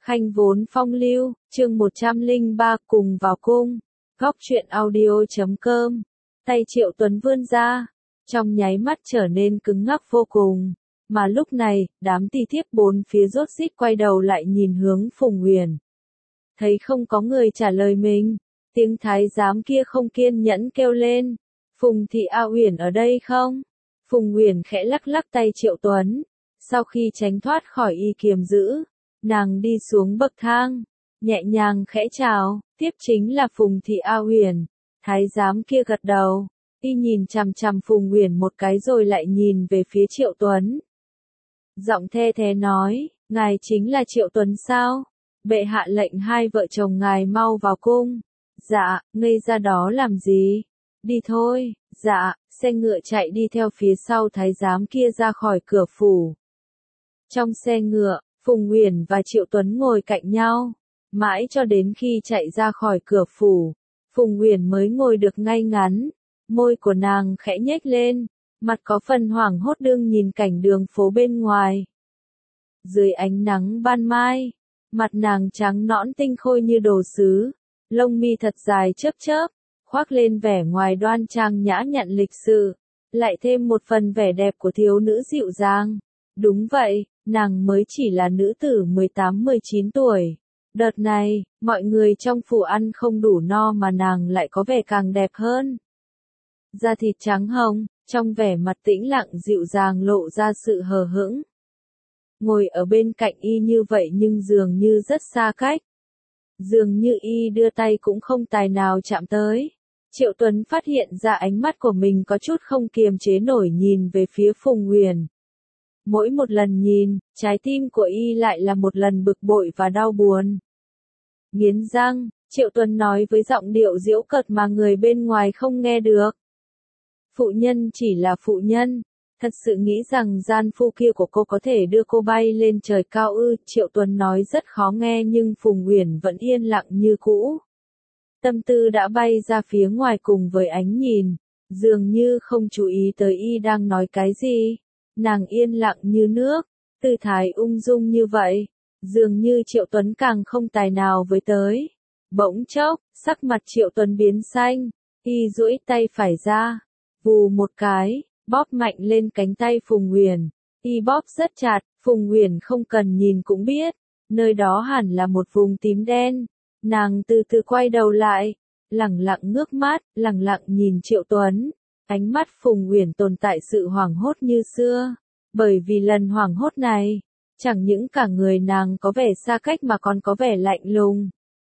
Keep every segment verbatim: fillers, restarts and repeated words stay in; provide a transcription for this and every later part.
Khanh vốn phong lưu, chương một trăm lẻ ba cùng vào cung. Góc truyện audio chấm com. Tay Triệu Tuấn vươn ra, trong nháy mắt trở nên cứng ngắc vô cùng. Mà lúc này, đám tỳ thiếp bốn phía rốt rít quay đầu lại nhìn hướng Phùng Uyển. Thấy không có người trả lời mình, tiếng thái giám kia không kiên nhẫn kêu lên. Phùng thị A Uyển ở đây không? Phùng Uyển khẽ lắc lắc tay Triệu Tuấn. Sau khi tránh thoát khỏi y kiềm giữ, nàng đi xuống bậc thang, nhẹ nhàng khẽ chào, tiếp chính là Phùng thị A Uyển. Thái giám kia gật đầu, y nhìn chằm chằm Phùng Uyển một cái rồi lại nhìn về phía Triệu Tuấn. Giọng the thế nói, ngài chính là Triệu Tuấn sao? Bệ hạ lệnh hai vợ chồng ngài mau vào cung. Dạ, ngây ra đó làm gì? Đi thôi. Dạ, xe ngựa chạy đi theo phía sau thái giám kia ra khỏi cửa phủ. Trong xe ngựa, Phùng Uyển và Triệu Tuấn ngồi cạnh nhau, mãi cho đến khi chạy ra khỏi cửa phủ, Phùng Uyển mới ngồi được ngay ngắn, môi của nàng khẽ nhếch lên, mặt có phần hoảng hốt đương nhìn cảnh đường phố bên ngoài. Dưới ánh nắng ban mai, mặt nàng trắng nõn tinh khôi như đồ sứ, lông mi thật dài chớp chớp, khoác lên vẻ ngoài đoan trang nhã nhặn lịch sự, lại thêm một phần vẻ đẹp của thiếu nữ dịu dàng. Đúng vậy, nàng mới chỉ là nữ tử mười tám mười chín tuổi. Đợt này, mọi người trong phủ ăn không đủ no mà nàng lại có vẻ càng đẹp hơn. Da thịt trắng hồng, trong vẻ mặt tĩnh lặng dịu dàng lộ ra sự hờ hững. Ngồi ở bên cạnh y như vậy nhưng dường như rất xa cách. Dường như y đưa tay cũng không tài nào chạm tới. Triệu Tuấn phát hiện ra ánh mắt của mình có chút không kiềm chế nổi nhìn về phía Phùng Uyển. Mỗi một lần nhìn, trái tim của y lại là một lần bực bội và đau buồn. Nghiến răng, Triệu Tuấn nói với giọng điệu giễu cợt mà người bên ngoài không nghe được. Phụ nhân chỉ là phụ nhân, thật sự nghĩ rằng gian phu kia của cô có thể đưa cô bay lên trời cao ư? Triệu Tuấn nói rất khó nghe nhưng Phùng Uyển vẫn yên lặng như cũ. Tâm tư đã bay ra phía ngoài cùng với ánh nhìn, dường như không chú ý tới y đang nói cái gì. Nàng yên lặng như nước, tư thái ung dung như vậy, dường như Triệu Tuấn càng không tài nào với tới. Bỗng chốc, sắc mặt Triệu Tuấn biến xanh, y duỗi tay phải ra, vù một cái, bóp mạnh lên cánh tay Phùng Uyển. Y bóp rất chặt, Phùng Uyển không cần nhìn cũng biết, nơi đó hẳn là một vùng tím đen. Nàng từ từ quay đầu lại, lẳng lặng ngước mắt, lẳng lặng nhìn Triệu Tuấn. Ánh mắt Phùng Uyển tồn tại sự hoảng hốt như xưa, bởi vì lần hoảng hốt này, chẳng những cả người nàng có vẻ xa cách mà còn có vẻ lạnh lùng.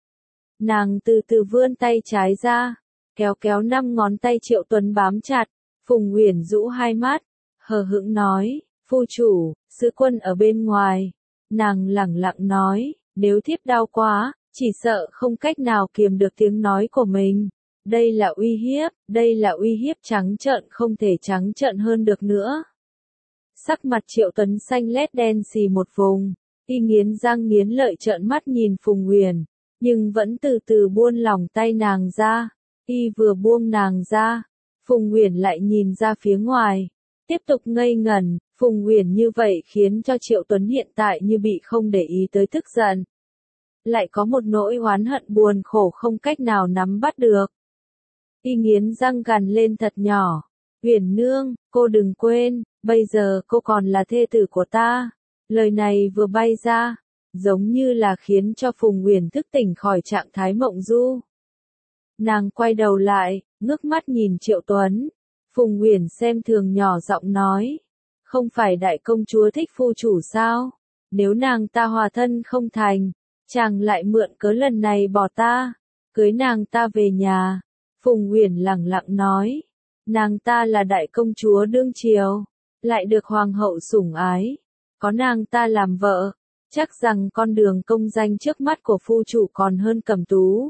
Nàng từ từ vươn tay trái ra, kéo kéo năm ngón tay Triệu Tuấn bám chặt, Phùng Uyển rũ hai mắt, hờ hững nói, phu chủ, sứ quân ở bên ngoài. Nàng lẳng lặng nói, nếu thiếp đau quá, chỉ sợ không cách nào kiềm được tiếng nói của mình. Đây là uy hiếp, đây là uy hiếp trắng trợn không thể trắng trợn hơn được nữa. Sắc mặt Triệu Tuấn xanh lét đen xì một vùng, y nghiến răng nghiến lợi trợn mắt nhìn Phùng Uyển, nhưng vẫn từ từ buông lỏng tay nàng ra. Y vừa buông nàng ra, Phùng Uyển lại nhìn ra phía ngoài, tiếp tục ngây ngẩn. Phùng Uyển như vậy khiến cho Triệu Tuấn hiện tại như bị không để ý tới tức giận. Lại có một nỗi oán hận buồn khổ không cách nào nắm bắt được. Y nghiến răng gằn lên thật nhỏ, Uyển nương, cô đừng quên, bây giờ cô còn là thê tử của ta. Lời này vừa bay ra, giống như là khiến cho Phùng Uyển thức tỉnh khỏi trạng thái mộng du. Nàng quay đầu lại, ngước mắt nhìn Triệu Tuấn. Phùng Uyển xem thường nhỏ giọng nói, không phải đại công chúa thích phu chủ sao? Nếu nàng ta hòa thân không thành, chàng lại mượn cớ lần này bỏ ta, cưới nàng ta về nhà. Phùng Uyển lẳng lặng nói, nàng ta là đại công chúa đương triều, lại được hoàng hậu sủng ái, có nàng ta làm vợ, chắc rằng con đường công danh trước mắt của phu chủ còn hơn Cẩm Tú.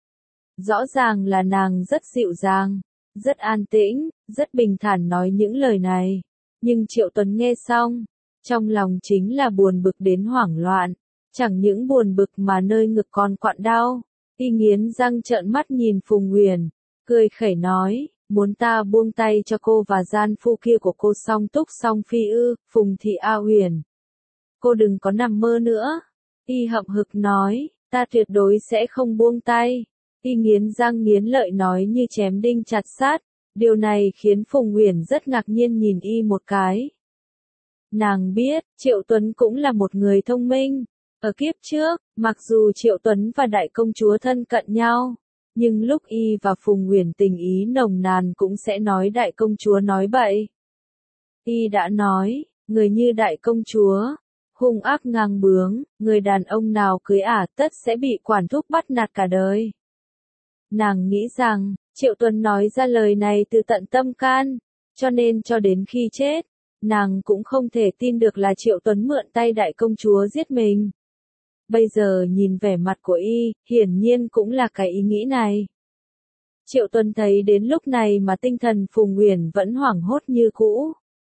Rõ ràng là nàng rất dịu dàng, rất an tĩnh, rất bình thản nói những lời này, nhưng Triệu Tuấn nghe xong, trong lòng chính là buồn bực đến hoảng loạn, chẳng những buồn bực mà nơi ngực còn quặn đau. Y nghiến răng trợn mắt nhìn Phùng Uyển, cười khẩy nói, muốn ta buông tay cho cô và gian phu kia của cô song túc song phi ư? Phùng thị A Uyển, cô đừng có nằm mơ nữa. Y hậm hực nói, ta tuyệt đối sẽ không buông tay. Y nghiến răng nghiến lợi nói như chém đinh chặt sắt. Điều này khiến Phùng Uyển rất ngạc nhiên nhìn Y một cái. Nàng biết, Triệu Tuấn cũng là một người thông minh. Ở kiếp trước, mặc dù Triệu Tuấn và đại công chúa thân cận nhau, nhưng lúc Y và Phùng Uyển tình ý nồng nàn cũng sẽ nói đại công chúa nói bậy. Y đã nói, người như đại công chúa, hung ác ngang bướng, người đàn ông nào cưới ả tất sẽ bị quản thúc bắt nạt cả đời. Nàng nghĩ rằng, Triệu Tuấn nói ra lời này từ tận tâm can, cho nên cho đến khi chết, nàng cũng không thể tin được là Triệu Tuấn mượn tay đại công chúa giết mình. Bây giờ nhìn vẻ mặt của Y, hiển nhiên cũng là cái ý nghĩ này. Triệu Tuấn thấy đến lúc này mà tinh thần Phùng Uyển vẫn hoảng hốt như cũ.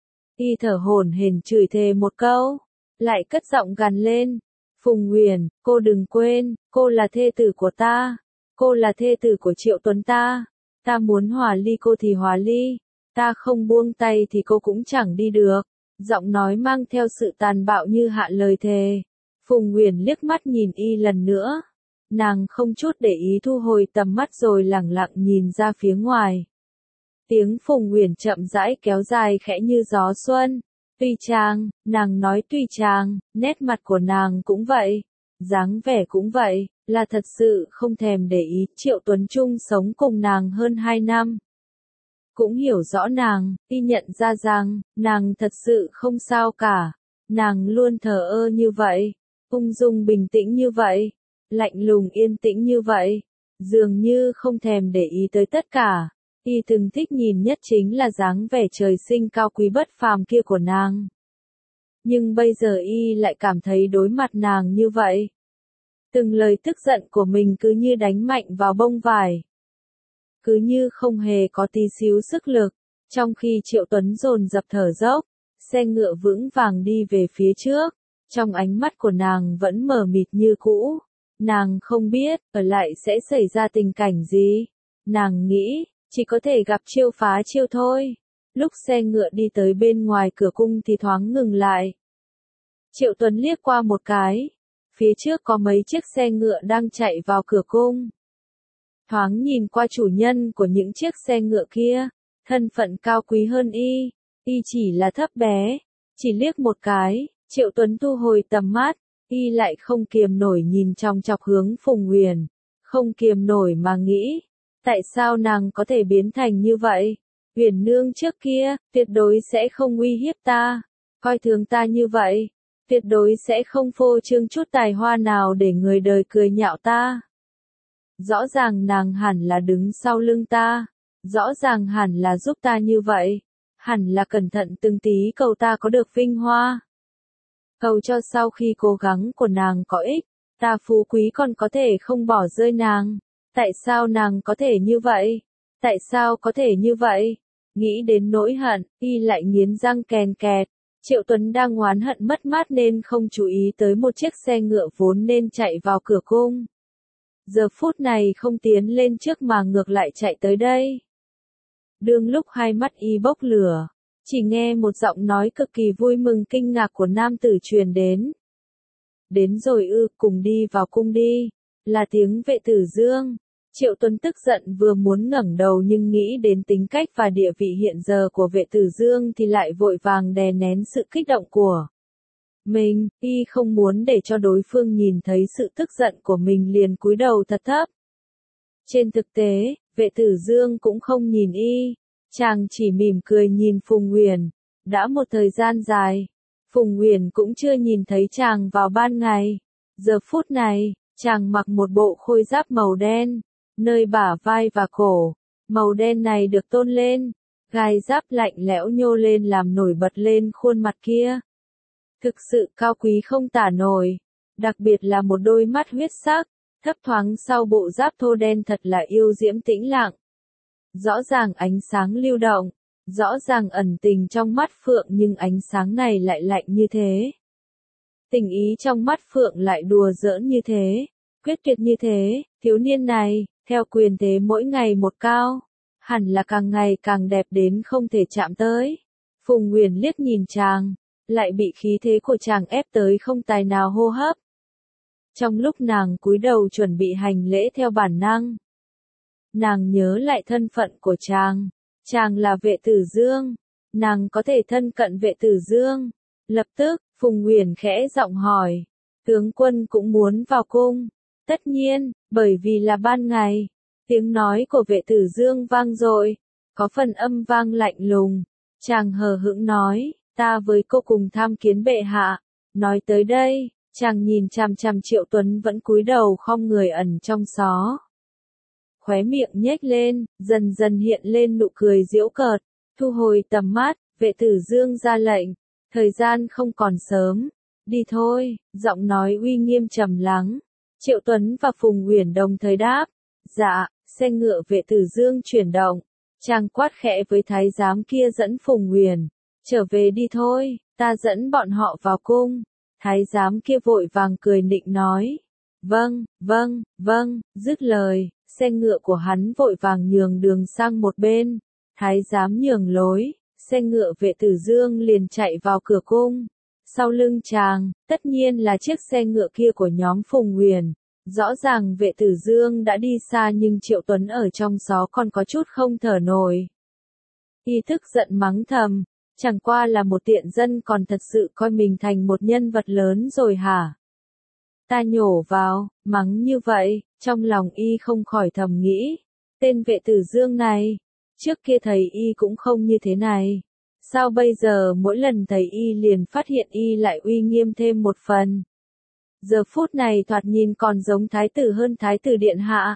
Y thở hổn hển chửi thề một câu, lại cất giọng gằn lên. Phùng Uyển, cô đừng quên, cô là thê tử của ta. Cô là thê tử của Triệu Tuấn ta. Ta muốn hòa ly cô thì hòa ly. Ta không buông tay thì cô cũng chẳng đi được. Giọng nói mang theo sự tàn bạo như hạ lời thề. Phùng Uyển liếc mắt nhìn Y lần nữa. Nàng không chút để ý thu hồi tầm mắt rồi lẳng lặng nhìn ra phía ngoài. Tiếng Phùng Uyển chậm rãi kéo dài khẽ như gió xuân. Tùy chàng, nàng nói tùy chàng, nét mặt của nàng cũng vậy, dáng vẻ cũng vậy, là thật sự không thèm để ý. Triệu Tuấn chung sống cùng nàng hơn hai năm. Cũng hiểu rõ nàng, Y nhận ra rằng, nàng thật sự không sao cả. Nàng luôn thờ ơ như vậy, ung dung bình tĩnh như vậy, lạnh lùng yên tĩnh như vậy, dường như không thèm để ý tới tất cả. Y từng thích nhìn nhất chính là dáng vẻ trời sinh cao quý bất phàm kia của nàng. Nhưng bây giờ Y lại cảm thấy đối mặt nàng như vậy. Từng lời tức giận của mình cứ như đánh mạnh vào bông vải. Cứ như không hề có tí xíu sức lực, trong khi Triệu Tuấn dồn dập thở dốc, xe ngựa vững vàng đi về phía trước, trong ánh mắt của nàng vẫn mờ mịt như cũ. Nàng không biết, ở lại sẽ xảy ra tình cảnh gì. Nàng nghĩ, chỉ có thể gặp chiêu phá chiêu thôi. Lúc xe ngựa đi tới bên ngoài cửa cung thì thoáng ngừng lại. Triệu Tuấn liếc qua một cái. Phía trước có mấy chiếc xe ngựa đang chạy vào cửa cung. Thoáng nhìn qua chủ nhân của những chiếc xe ngựa kia, thân phận cao quý hơn Y. Y chỉ là thấp bé. Chỉ liếc một cái, Triệu Tuấn thu hồi tầm mắt. Y lại không kiềm nổi nhìn chòng chọc hướng Phùng Uyển. Không kiềm nổi mà nghĩ. Tại sao nàng có thể biến thành như vậy? Uyển nương trước kia, tuyệt đối sẽ không uy hiếp ta, coi thường ta như vậy, tuyệt đối sẽ không phô trương chút tài hoa nào để người đời cười nhạo ta. Rõ ràng nàng hẳn là đứng sau lưng ta, rõ ràng hẳn là giúp ta như vậy, hẳn là cẩn thận từng tí cầu ta có được vinh hoa. Cầu cho sau khi cố gắng của nàng có ích, ta phú quý còn có thể không bỏ rơi nàng. Tại sao nàng có thể như vậy? Tại sao có thể như vậy? Nghĩ đến nỗi hận, Y lại nghiến răng kèn kẹt. Triệu Tuấn đang oán hận mất mát nên không chú ý tới một chiếc xe ngựa vốn nên chạy vào cửa cung. Giờ phút này không tiến lên trước mà ngược lại chạy tới đây. Đương lúc hai mắt Y bốc lửa, chỉ nghe một giọng nói cực kỳ vui mừng kinh ngạc của nam tử truyền đến. Đến rồi ư, cùng đi vào cung đi. Là tiếng Vệ Tử Dương. Triệu Tuấn tức giận vừa muốn ngẩng đầu nhưng nghĩ đến tính cách và địa vị hiện giờ của Vệ Tử Dương thì lại vội vàng đè nén sự kích động của mình. Y không muốn để cho đối phương nhìn thấy sự tức giận của mình liền cúi đầu thật thấp. Trên thực tế, Vệ Tử Dương cũng không nhìn Y. Chàng chỉ mỉm cười nhìn Phùng Uyển. Đã một thời gian dài, Phùng Uyển cũng chưa nhìn thấy chàng vào ban ngày. Giờ phút này, chàng mặc một bộ khôi giáp màu đen, nơi bả vai và cổ, màu đen này được tôn lên, gai giáp lạnh lẽo nhô lên làm nổi bật lên khuôn mặt kia. Thực sự cao quý không tả nổi, đặc biệt là một đôi mắt huyết sắc, thấp thoáng sau bộ giáp thô đen thật là yêu diễm tĩnh lặng. Rõ ràng ánh sáng lưu động, rõ ràng ẩn tình trong mắt Phượng nhưng ánh sáng này lại lạnh như thế. Tình ý trong mắt Phượng lại đùa giỡn như thế, quyết tuyệt như thế, thiếu niên này, theo quyền thế mỗi ngày một cao, hẳn là càng ngày càng đẹp đến không thể chạm tới. Phùng Uyển liếc nhìn chàng, lại bị khí thế của chàng ép tới không tài nào hô hấp. Trong lúc nàng cúi đầu chuẩn bị hành lễ theo bản năng, nàng nhớ lại thân phận của chàng. Chàng là Vệ Tử Dương, nàng có thể thân cận Vệ Tử Dương. Lập tức, Phùng Uyển khẽ giọng hỏi, tướng quân cũng muốn vào cung? Tất nhiên, bởi vì là ban ngày. Tiếng nói của Vệ Tử Dương vang dội, có phần âm vang lạnh lùng. Chàng hờ hững nói, ta với cô cùng tham kiến bệ hạ. Nói tới đây, chàng nhìn chằm chằm Triệu Tuấn vẫn cúi đầu khom người ẩn trong xó. Khóe miệng nhếch lên, dần dần hiện lên nụ cười giễu cợt. Thu hồi tầm mắt, Vệ Tử Dương ra lệnh, thời gian không còn sớm, đi thôi. Giọng nói uy nghiêm trầm lắng. Triệu Tuấn và Phùng Uyển đồng thời đáp, dạ. Xe ngựa Vệ Tử Dương chuyển động, chàng quát khẽ với thái giám kia dẫn Phùng Uyển, trở về đi thôi, ta dẫn bọn họ vào cung. Thái giám kia vội vàng cười nịnh nói, vâng, vâng, vâng. Dứt lời, xe ngựa của hắn vội vàng nhường đường sang một bên. Thái giám nhường lối, xe ngựa Vệ Tử Dương liền chạy vào cửa cung. Sau lưng chàng, tất nhiên là chiếc xe ngựa kia của nhóm Phùng Uyển. Rõ ràng Vệ Tử Dương đã đi xa nhưng Triệu Tuấn ở trong xó còn có chút không thở nổi. Y tức giận mắng thầm, chẳng qua là một tiện dân còn thật sự coi mình thành một nhân vật lớn rồi hả? Ta nhổ vào, mắng như vậy, trong lòng Y không khỏi thầm nghĩ, tên Vệ Tử Dương này, trước kia thầy Y cũng không như thế này. Sao bây giờ mỗi lần thầy Y liền phát hiện Y lại uy nghiêm thêm một phần? Giờ phút này thoạt nhìn còn giống thái tử hơn thái tử điện hạ.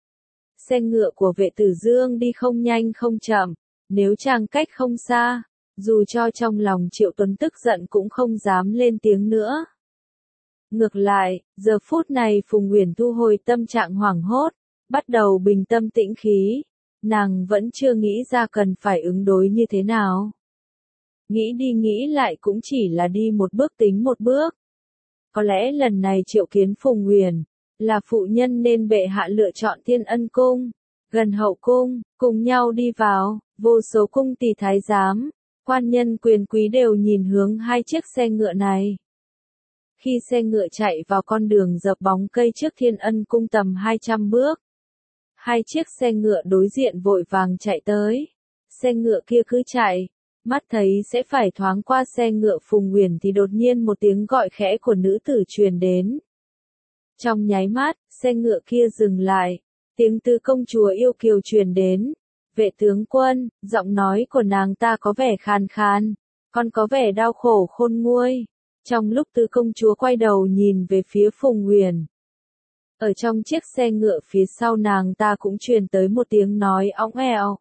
Xe ngựa của Vệ Tử Dương đi không nhanh không chậm, nếu chàng cách không xa, dù cho trong lòng Triệu Tuấn tức giận cũng không dám lên tiếng nữa. Ngược lại, giờ phút này Phùng Uyển thu hồi tâm trạng hoảng hốt, bắt đầu bình tâm tĩnh khí, nàng vẫn chưa nghĩ ra cần phải ứng đối như thế nào. Nghĩ đi nghĩ lại cũng chỉ là đi một bước tính một bước. Có lẽ lần này triệu kiến Phùng Uyển, là phụ nhân nên bệ hạ lựa chọn Thiên Ân Cung, gần hậu cung, cùng nhau đi vào, vô số cung tỳ thái giám, quan nhân quyền quý đều nhìn hướng hai chiếc xe ngựa này. Khi xe ngựa chạy vào con đường dập bóng cây trước Thiên Ân Cung tầm hai trăm bước, hai chiếc xe ngựa đối diện vội vàng chạy tới. Xe ngựa kia cứ chạy, mắt thấy sẽ phải thoáng qua xe ngựa Phùng Uyển thì đột nhiên một tiếng gọi khẽ của nữ tử truyền đến. Trong nháy mắt, xe ngựa kia dừng lại, tiếng tứ công chúa yêu kiều truyền đến. Vệ tướng quân, giọng nói của nàng ta có vẻ khàn khàn, còn có vẻ đau khổ khôn nguôi. Trong lúc tứ công chúa quay đầu nhìn về phía Phùng Uyển, ở trong chiếc xe ngựa phía sau nàng ta cũng truyền tới một tiếng nói óng ẻo.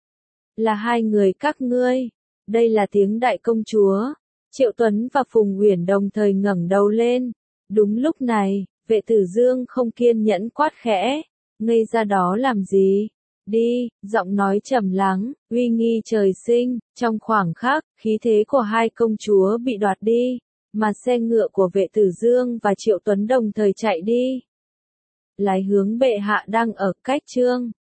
Là hai người các ngươi. Đây là tiếng đại công chúa. Triệu Tuấn và Phùng Uyển đồng thời ngẩng đầu lên. Đúng lúc này, Vệ Tử Dương không kiên nhẫn quát khẽ, ngây ra đó làm gì? Đi. Giọng nói trầm lắng, uy nghi trời sinh. Trong khoảng khắc, khí thế của hai công chúa bị đoạt đi, mà xe ngựa của Vệ Tử Dương và Triệu Tuấn đồng thời chạy đi. Lái hướng bệ hạ đang ở cách trương.